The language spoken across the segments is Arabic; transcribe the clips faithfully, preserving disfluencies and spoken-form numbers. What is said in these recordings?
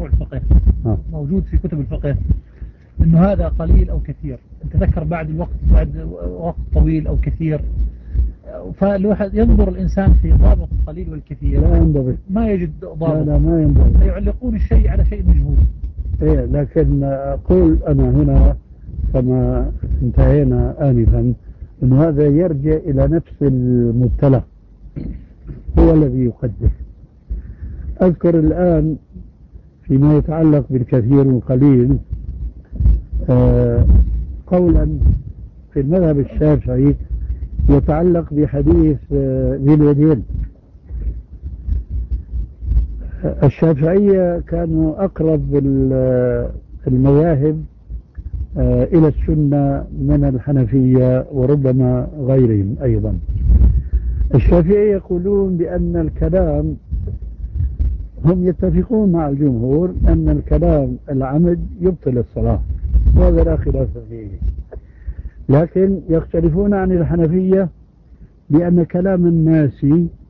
فروع الفقه آه. موجود في كتب الفقه انه هذا قليل او كثير، تذكر بعد الوقت بعد وقت طويل او كثير، فالواحد ينظر الانسان في ضابط القليل والكثير لا ينضبط، ما يجد ضابط. لا لا ما ينضبط، فيعلقون الشيء على شيء مجهول. إيه لكن أقول أنا هنا كما انتهينا آنفا أن هذا يرجع إلى نفس المبتلى هو الذي يقدر. أذكر الآن فيما يتعلق بالكثير والقليل آه قولا في المذهب الشافعي يتعلق بحديث آه ذي اليدين. الشافعية كانوا أقرب المذاهب آه إلى السنة من الحنفية وربما غيرهم أيضا. الشافعية يقولون بأن الكلام، هم يتفقون مع الجمهور أن الكلام العمد يبطل الصلاة، وهذا لا خلاف فيه، لكن يختلفون عن الحنفية بأن كلام الناس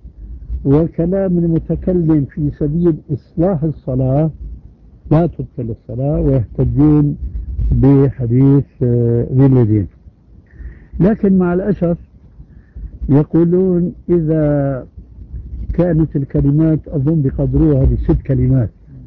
وكلام المتكلم في سبيل إصلاح الصلاة لا تبطل الصلاة، ويحتجون بحديث ذي اليدين. لكن مع الأسف يقولون إذا كانت الكلمات أظن بقدروها بست كلمات،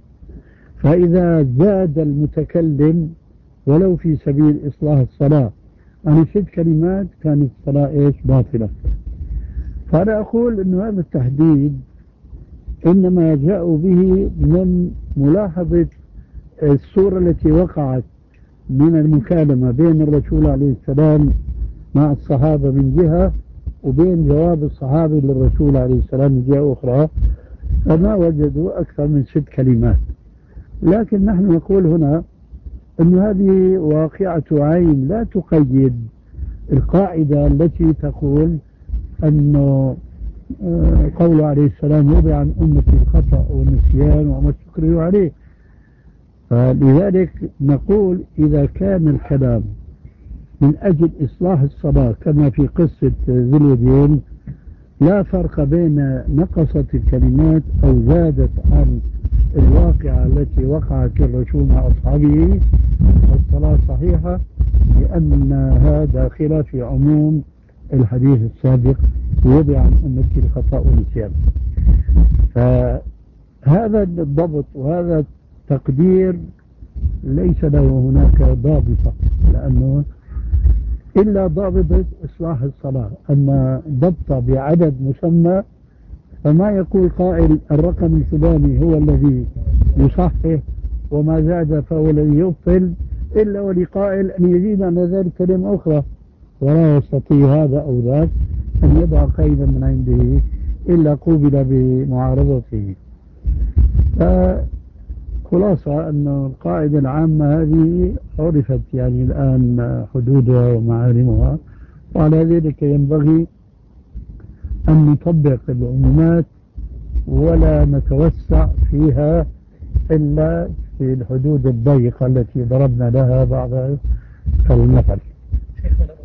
فإذا زاد المتكلم ولو في سبيل إصلاح الصلاة عن ست كلمات كانت الصلاة إيش باطلة. فأنا أقول أن هذا التحديد إنما جاءوا به من ملاحظة الصورة التي وقعت من المكالمة بين الرسول عليه السلام مع الصحابة من جهة، وبين جواب الصحابي للرسول عليه السلام من جهة أخرى، فما وجدوا أكثر من ست كلمات. لكن نحن نقول هنا أن هذه واقعة عين لا تقيد القاعدة التي تقول أنه قول عليه السلام وضع عن أمتي الخطأ والنسيان وما استكرهوا عليه. فلذلك نقول إذا كان الكلام من أجل إصلاح الصلاة كما في قصة ذي اليدين لا فرق بين نقصت الكلمات أو زادت عن الواقعة التي وقعت للرسول مع أصحابه، الصلاة صحيحة، لأنها داخلة في عموم الحديث السابق وضع عن أمتي الخطأ والنسيان. فهذا الضبط وهذا التقدير ليس له هناك ضابطة، لأنه إلا ضابطة إصلاح الصلاة، أما ضبط بعدد مسمى فما يقول قائل الرقم الفلاني هو الذي يصحح وما زاد فهو الذي يبطل، إلا ولقائل أن يزيد عن ذلك كلمة أخرى، ولا يستطيع هذا أو ذاك أن يضع قيدا من عنده إلا قوبل بمعارضته. فخلاصة أن القاعدة العامة هذه عرفت يعني الآن حدودها ومعالمها، وعلى ذلك ينبغي أن نطبق العمومات ولا نتوسع فيها إلا في الحدود الضيقة التي ضربنا لها بعض المثل.